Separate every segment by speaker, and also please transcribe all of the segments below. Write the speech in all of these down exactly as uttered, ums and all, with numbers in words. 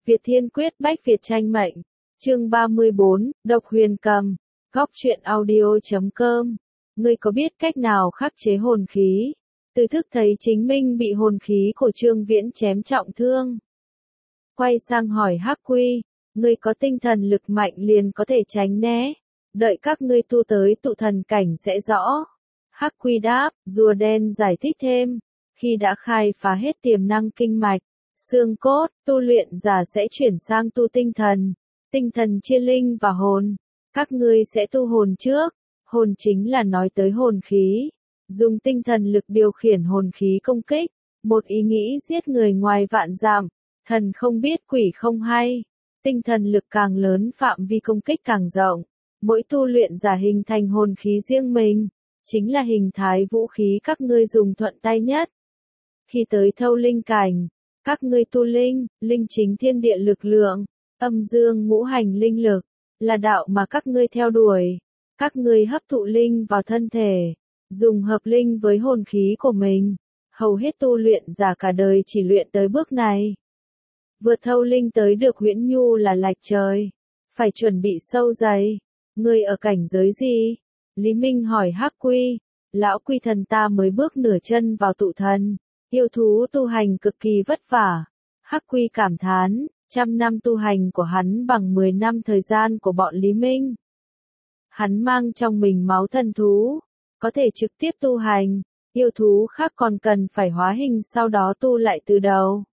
Speaker 1: Việt Thiên Quyết Bách Việt Tranh Mệnh. Chương ba mươi bốn, Độc Huyền Cầm. Góc truyện audio chấm com. Ngươi có biết cách nào khắc chế hồn khí? Từ thức thấy chính minh bị hồn khí của Trương Viễn chém trọng thương. Quay sang hỏi Hắc Quy, ngươi có tinh thần lực mạnh liền có thể tránh né. Đợi các ngươi tu tới tụ thần cảnh sẽ rõ. Hắc Quy đáp, rùa đen giải thích thêm. Khi đã khai phá hết tiềm năng kinh mạch, xương cốt, tu luyện giả sẽ chuyển sang tu tinh thần. Tinh thần chia linh và hồn. Các ngươi sẽ tu hồn trước. Hồn chính là nói tới hồn khí. Dùng tinh thần lực điều khiển hồn khí công kích. Một ý nghĩ giết người ngoài vạn dặm. Thần không biết quỷ không hay. Tinh thần lực càng lớn phạm vi công kích càng rộng. Mỗi tu luyện giả hình thành hồn khí riêng mình. Chính là hình thái vũ khí các ngươi dùng thuận tay nhất. Khi tới thâu linh cảnh, các ngươi tu linh, linh chính thiên địa lực lượng, âm dương ngũ hành linh lực, là đạo mà các ngươi theo đuổi. Các ngươi hấp thụ linh vào thân thể, dùng hợp linh với hồn khí của mình. Hầu hết tu luyện giả cả đời chỉ luyện tới bước này. Vượt thâu linh tới được huyễn nhu là lạch trời. Phải chuẩn bị sâu dày. Ngươi ở cảnh giới gì? Lý Minh hỏi Hắc Quy. Lão Quy thần ta mới bước nửa chân vào tụ thần. Yêu thú tu hành cực kỳ vất vả. Hắc Quy cảm thán, trăm năm tu hành của hắn bằng mười năm thời gian của bọn Lý Minh. Hắn mang trong mình máu thần thú, có thể trực tiếp tu hành, yêu thú khác còn cần phải hóa hình sau đó tu lại từ đầu.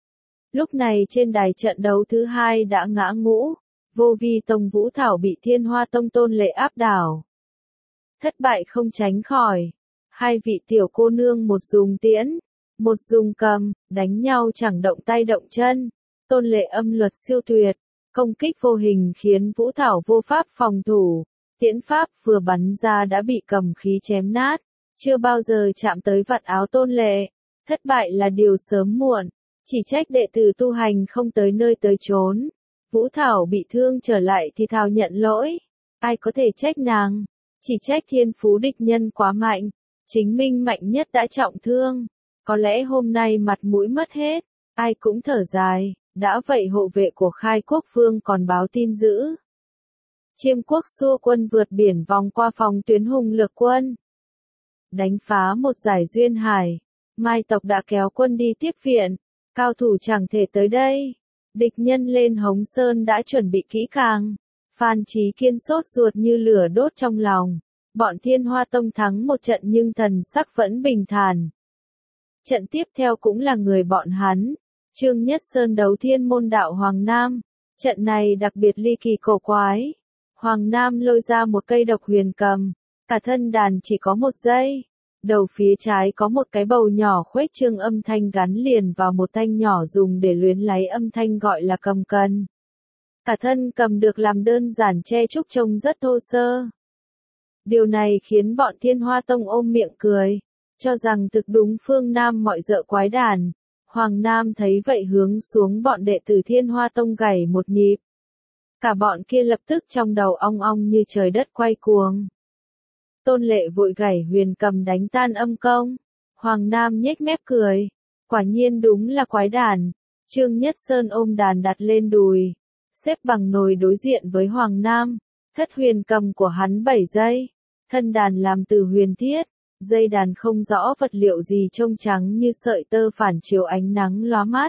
Speaker 1: Lúc này trên đài trận đấu thứ hai đã ngã ngũ, Vô Vi Tông Vũ Thảo bị Thiên Hoa Tông Tôn Lệ áp đảo. Thất bại không tránh khỏi, hai vị tiểu cô nương một dùng tiễn, một dùng cầm, đánh nhau chẳng động tay động chân. Tôn Lệ âm luật siêu tuyệt, công kích vô hình khiến Vũ Thảo vô pháp phòng thủ. Tiễn pháp vừa bắn ra đã bị cầm khí chém nát, chưa bao giờ chạm tới vạt áo Tôn Lệ. Thất bại là điều sớm muộn, chỉ trách đệ tử tu hành không tới nơi tới chốn. Vũ Thảo bị thương trở lại thì thào nhận lỗi, ai có thể trách nàng, chỉ trách thiên phú địch nhân quá mạnh, chính minh mạnh nhất đã trọng thương. Có lẽ hôm nay mặt mũi mất hết, ai cũng thở dài, đã vậy hộ vệ của Khai Quốc Vương còn báo tin dữ. Chiêm quốc xua quân vượt biển vòng qua phòng tuyến hùng lược quân. Đánh phá một giải duyên hải, Mai tộc đã kéo quân đi tiếp viện, cao thủ chẳng thể tới đây. Địch nhân lên Hống Sơn đã chuẩn bị kỹ càng. Phan Chí Kiên sốt ruột như lửa đốt trong lòng. Bọn Thiên Hoa Tông thắng một trận nhưng thần sắc vẫn bình thản. Trận tiếp theo cũng là người bọn hắn. Trương Nhất Sơn đấu Thiên Môn Đạo Hoàng Nam. Trận này đặc biệt ly kỳ cổ quái. Hoàng Nam lôi ra một cây độc huyền cầm. Cả thân đàn chỉ có một giây. Đầu phía trái có một cái bầu nhỏ khuếch trương âm thanh gắn liền vào một thanh nhỏ dùng để luyến lấy âm thanh gọi là cầm cần. Cả thân cầm được làm đơn giản che trúc trông rất thô sơ. Điều này khiến bọn Thiên Hoa Tông ôm miệng cười, cho rằng thực đúng phương Nam mọi dợ quái đản. Hoàng Nam thấy vậy hướng xuống bọn đệ tử Thiên Hoa Tông gảy một nhịp. Cả bọn kia lập tức trong đầu ong ong như trời đất quay cuồng. Tôn Lệ vội gảy huyền cầm đánh tan âm công. Hoàng Nam nhếch mép cười. Quả nhiên đúng là quái đản. Trương Nhất Sơn ôm đàn đặt lên đùi, xếp bằng nồi đối diện với Hoàng Nam. Thất huyền cầm của hắn bảy giây. Thân đàn làm từ huyền thiết. Dây đàn không rõ vật liệu gì trông trắng như sợi tơ phản chiếu ánh nắng lóa mắt.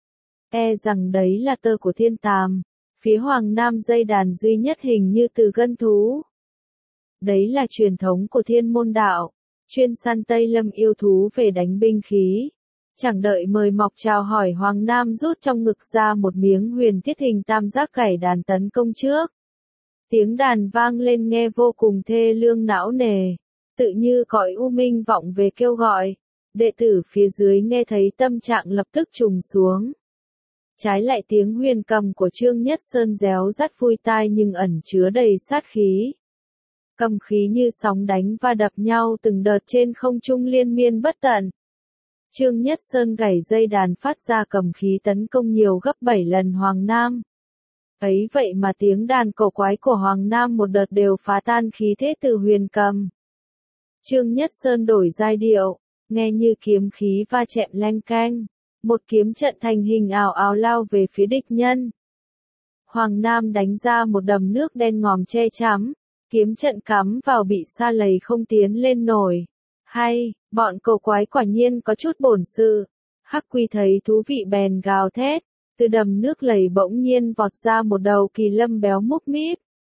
Speaker 1: E rằng đấy là tơ của thiên tàm. Phía Hoàng Nam dây đàn duy nhất hình như từ gân thú. Đấy là truyền thống của Thiên Môn Đạo, chuyên săn Tây Lâm yêu thú về đánh binh khí. Chẳng đợi mời mọc chào hỏi Hoàng Nam rút trong ngực ra một miếng huyền thiết hình tam giác cày đàn tấn công trước. Tiếng đàn vang lên nghe vô cùng thê lương não nề, tự như cõi u minh vọng về kêu gọi. Đệ tử phía dưới nghe thấy tâm trạng lập tức trùng xuống. Trái lại tiếng huyền cầm của Trương Nhất Sơn réo rắt vui tai nhưng ẩn chứa đầy sát khí. Cầm khí như sóng đánh và đập nhau từng đợt trên không trung liên miên bất tận. Trương Nhất Sơn gảy dây đàn phát ra cầm khí tấn công nhiều gấp bảy lần Hoàng Nam. Ấy vậy mà tiếng đàn cổ quái của Hoàng Nam một đợt đều phá tan khí thế từ huyền cầm. Trương Nhất Sơn đổi giai điệu, nghe như kiếm khí va chạm leng keng. Một kiếm trận thành hình ảo ảo lao về phía địch nhân. Hoàng Nam đánh ra một đầm nước đen ngòm che chắn, kiếm trận cắm vào bị sa lầy không tiến lên nổi. Hay, bọn cầu quái quả nhiên có chút bổn sự. Hắc Quy thấy thú vị bèn gào thét, từ đầm nước lầy bỗng nhiên vọt ra một đầu kỳ lâm béo múp míp.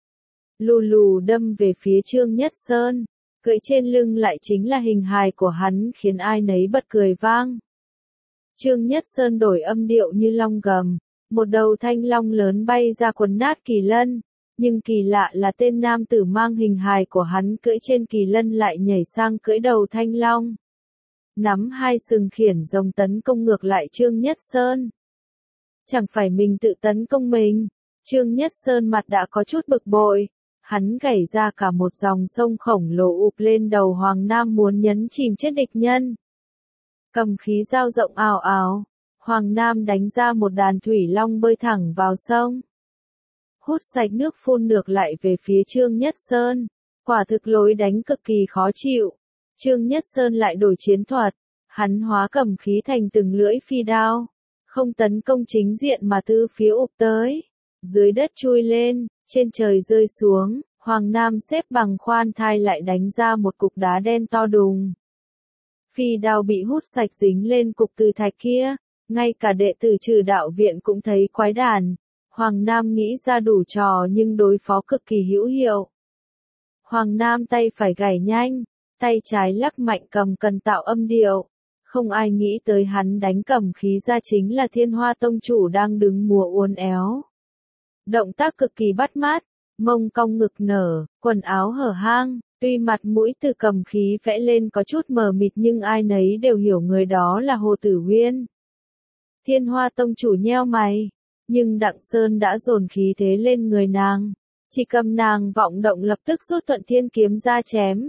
Speaker 1: Lù lù đâm về phía Trương Nhất Sơn, cưỡi trên lưng lại chính là hình hài của hắn khiến ai nấy bật cười vang. Trương Nhất Sơn đổi âm điệu như long gầm, một đầu thanh long lớn bay ra quấn nát kỳ lân, nhưng kỳ lạ là tên nam tử mang hình hài của hắn cưỡi trên kỳ lân lại nhảy sang cưỡi đầu thanh long. Nắm hai sừng khiển rồng tấn công ngược lại Trương Nhất Sơn. Chẳng phải mình tự tấn công mình, Trương Nhất Sơn mặt đã có chút bực bội, hắn gảy ra cả một dòng sông khổng lồ ụp lên đầu Hoàng Nam muốn nhấn chìm chết địch nhân. Cầm khí dao rộng ào ào, Hoàng Nam đánh ra một đàn thủy long bơi thẳng vào sông. Hút sạch nước phun ngược lại về phía Trương Nhất Sơn, quả thực lối đánh cực kỳ khó chịu. Trương Nhất Sơn lại đổi chiến thuật, hắn hóa cầm khí thành từng lưỡi phi đao, không tấn công chính diện mà từ phía ụp tới, dưới đất chui lên, trên trời rơi xuống, Hoàng Nam xếp bằng khoan thai lại đánh ra một cục đá đen to đùng. Phi đao bị hút sạch dính lên cục từ thạch kia, ngay cả đệ tử Trừ Đạo Viện cũng thấy quái đản. Hoàng Nam nghĩ ra đủ trò nhưng đối phó cực kỳ hữu hiệu. Hoàng Nam tay phải gảy nhanh, tay trái lắc mạnh cầm cần tạo âm điệu. Không ai nghĩ tới hắn đánh cầm khí ra chính là Thiên Hoa Tông chủ đang đứng múa uốn éo. Động tác cực kỳ bắt mắt, mông cong ngực nở, quần áo hở hang, tuy mặt mũi từ cầm khí vẽ lên có chút mờ mịt nhưng ai nấy đều hiểu người đó là Hồ Tử Huyên. Thiên Hoa Tông chủ nheo mày, nhưng Đặng Sơn đã dồn khí thế lên người nàng, chỉ cầm nàng vọng động lập tức rút Thuận Thiên kiếm ra chém.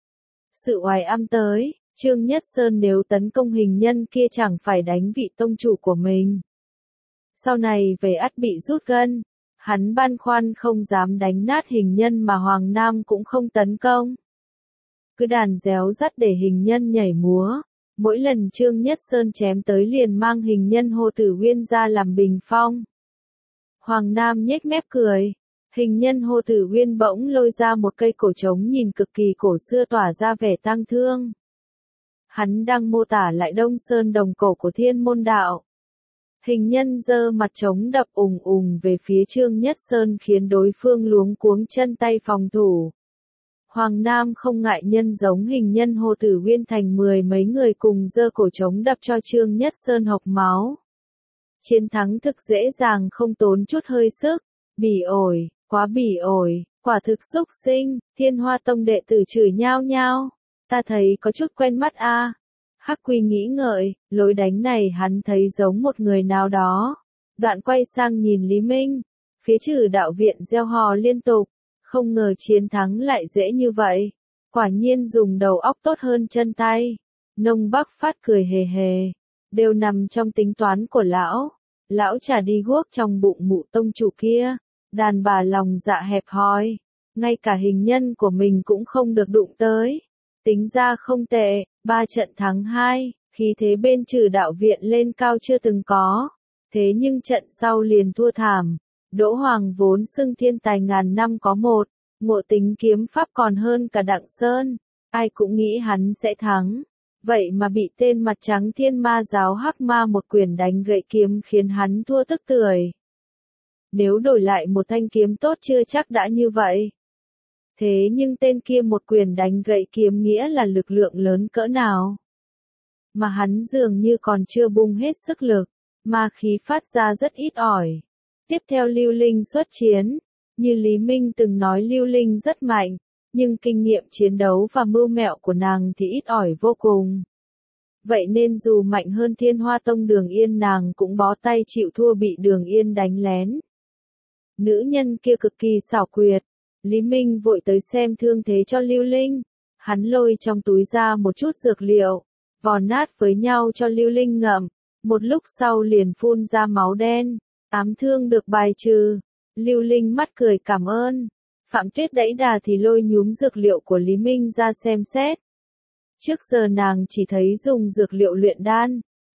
Speaker 1: Sự oai âm tới, Trương Nhất Sơn nếu tấn công hình nhân kia chẳng phải đánh vị tông chủ của mình. Sau này về ắt bị rút gân, hắn băn khoăn không dám đánh nát hình nhân mà Hoàng Nam cũng không tấn công. Cứ đàn réo rắt để hình nhân nhảy múa, mỗi lần Trương Nhất Sơn chém tới liền mang hình nhân Hồ Tử Huyên ra làm bình phong. Hoàng Nam nhếch mép cười, hình nhân Hồ Tử Huyên bỗng lôi ra một cây cổ trống nhìn cực kỳ cổ xưa tỏa ra vẻ tang thương. Hắn đang mô tả lại Đông Sơn đồng cổ của Thiên Môn Đạo. Hình nhân giơ mặt trống đập ùng ùng về phía Trương Nhất Sơn khiến đối phương luống cuống chân tay phòng thủ. Hoàng Nam không ngại nhân giống hình nhân Hồ Tử Huyên thành mười mấy người cùng giơ cổ trống đập cho Trương Nhất Sơn hộc máu. Chiến thắng thực dễ dàng không tốn chút hơi sức, bỉ ổi, quá bỉ ổi, quả thực xúc sinh, Thiên Hoa Tông đệ tử chửi nhao nhao, ta thấy có chút quen mắt a. À. Hắc Quy nghĩ ngợi, lối đánh này hắn thấy giống một người nào đó. Đoạn quay sang nhìn Lý Minh, phía Trừ Đạo Viện reo hò liên tục, không ngờ chiến thắng lại dễ như vậy. Quả nhiên dùng đầu óc tốt hơn chân tay. Nông Bắc Phát cười hề hề, đều nằm trong tính toán của lão. Lão chả đi guốc trong bụng mụ tông chủ kia, đàn bà lòng dạ hẹp hòi, ngay cả hình nhân của mình cũng không được đụng tới. Tính ra không tệ, ba trận thắng hai, khí thế bên Trừ Đạo Viện lên cao chưa từng có. Thế nhưng trận sau liền thua thảm. Đỗ Hoàng vốn xưng thiên tài ngàn năm có một, ngộ tính kiếm pháp còn hơn cả Đặng Sơn, ai cũng nghĩ hắn sẽ thắng. Vậy mà bị tên mặt trắng Thiên Ma giáo Hắc Ma một quyền đánh gậy kiếm khiến hắn thua tức tưởi. Nếu đổi lại một thanh kiếm tốt chưa chắc đã như vậy. Thế nhưng tên kia một quyền đánh gậy kiếm nghĩa là lực lượng lớn cỡ nào. Mà hắn dường như còn chưa bung hết sức lực, ma khí phát ra rất ít ỏi. Tiếp theo Lưu Linh xuất chiến, như Lý Minh từng nói Lưu Linh rất mạnh, nhưng kinh nghiệm chiến đấu và mưu mẹo của nàng thì ít ỏi vô cùng. Vậy nên dù mạnh hơn Thiên Hoa Tông Đường Yên nàng cũng bó tay chịu thua bị Đường Yên đánh lén. Nữ nhân kia cực kỳ xảo quyệt, Lý Minh vội tới xem thương thế cho Lưu Linh, hắn lôi trong túi ra một chút dược liệu, vò nát với nhau cho Lưu Linh ngậm, một lúc sau liền phun ra máu đen, ám thương được bài trừ. Lưu Linh mắt cười cảm ơn. Phạm Tuyết đẫy đà thì lôi nhúm dược liệu của Lý Minh ra xem xét. Trước giờ nàng chỉ thấy dùng dược liệu luyện đan,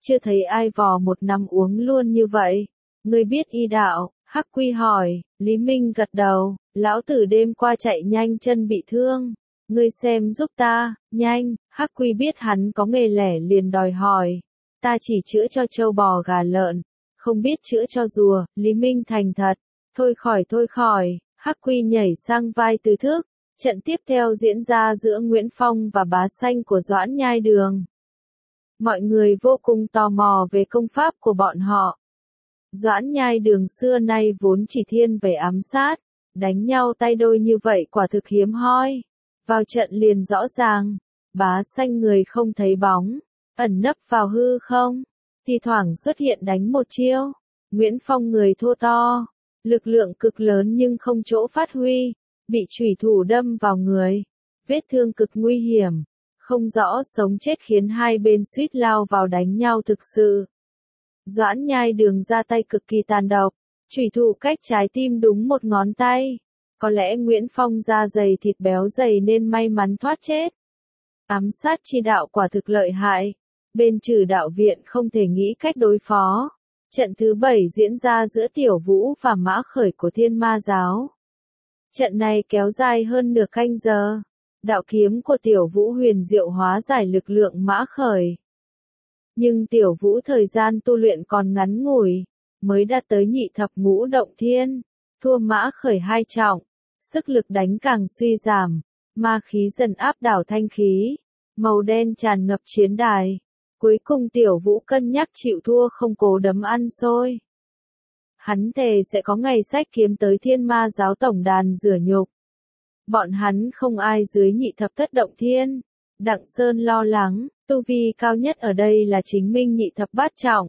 Speaker 1: chưa thấy ai vò một năm uống luôn như vậy. Ngươi biết y đạo, Hắc Quy hỏi, Lý Minh gật đầu, lão tử đêm qua chạy nhanh chân bị thương. Ngươi xem giúp ta, nhanh, Hắc Quy biết hắn có nghề lẻ liền đòi hỏi. Ta chỉ chữa cho trâu bò gà lợn, không biết chữa cho rùa, Lý Minh thành thật. Thôi khỏi thôi khỏi, Hắc Quy nhảy sang vai Từ Thức. Trận tiếp theo diễn ra giữa Nguyễn Phong và Bá Xanh của Doãn Nhai Đường. Mọi người vô cùng tò mò về công pháp của bọn họ. Doãn Nhai Đường xưa nay vốn chỉ thiên về ám sát, đánh nhau tay đôi như vậy quả thực hiếm hoi. Vào trận liền rõ ràng, Bá Xanh người không thấy bóng, ẩn nấp vào hư không, thì thoảng xuất hiện đánh một chiêu. Nguyễn Phong người thua to, lực lượng cực lớn nhưng không chỗ phát huy, bị chủy thủ đâm vào người, vết thương cực nguy hiểm, không rõ sống chết khiến hai bên suýt lao vào đánh nhau thực sự. Doãn Nhai Đường ra tay cực kỳ tàn độc, chủy thủ cách trái tim đúng một ngón tay. Có lẽ Nguyễn Phong da dày thịt béo dày nên may mắn thoát chết. Ám sát chi đạo quả thực lợi hại, bên Trừ Đạo Viện không thể nghĩ cách đối phó. Trận thứ bảy diễn ra giữa Tiểu Vũ và Mã Khởi của Thiên Ma Giáo. Trận này kéo dài hơn nửa canh giờ. Đạo kiếm của Tiểu Vũ huyền diệu hóa giải lực lượng Mã Khởi. Nhưng Tiểu Vũ thời gian tu luyện còn ngắn ngủi, mới đạt tới nhị thập ngũ động thiên, thua Mã Khởi hai trọng, sức lực đánh càng suy giảm, ma khí dần áp đảo thanh khí, màu đen tràn ngập chiến đài. Cuối cùng Tiểu Vũ cân nhắc chịu thua không cố đấm ăn xôi. Hắn thề sẽ có ngày xách kiếm tới Thiên Ma Giáo tổng đàn rửa nhục. Bọn hắn không ai dưới nhị thập thất động thiên. Đặng Sơn lo lắng, tu vi cao nhất ở đây là chính minh nhị thập bát trọng.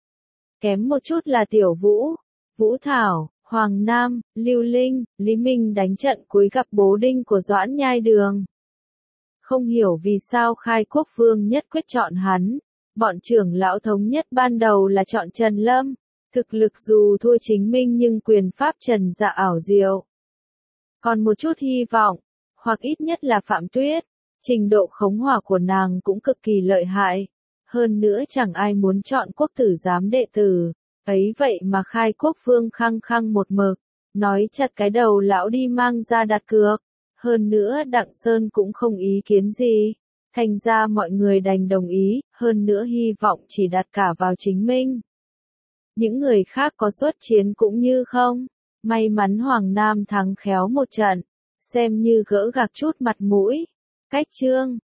Speaker 1: Kém một chút là Tiểu Vũ, Vũ Thảo, Hoàng Nam, Lưu Linh, Lý Minh đánh trận cuối gặp bố đinh của Doãn Nhai Đường. Không hiểu vì sao Khai Quốc Vương nhất quyết chọn hắn. Bọn trưởng lão thống nhất ban đầu là chọn Trần Lâm. Thực lực dù thua chính minh nhưng quyền pháp Trần Dạ ảo diệu. Còn một chút hy vọng, hoặc ít nhất là Phạm Tuyết. Trình độ khống hỏa của nàng cũng cực kỳ lợi hại. Hơn nữa chẳng ai muốn chọn quốc tử giám đệ tử. Ấy vậy mà Khai Quốc Vương khăng khăng một mực, nói chặt cái đầu lão đi mang ra đặt cược. Hơn nữa Đặng Sơn cũng không ý kiến gì. Thành ra mọi người đành đồng ý, hơn nữa hy vọng chỉ đặt cả vào chính minh. Những người khác có xuất chiến cũng như không. May mắn Hoàng Nam thắng khéo một trận, xem như gỡ gạc chút mặt mũi. Cách chương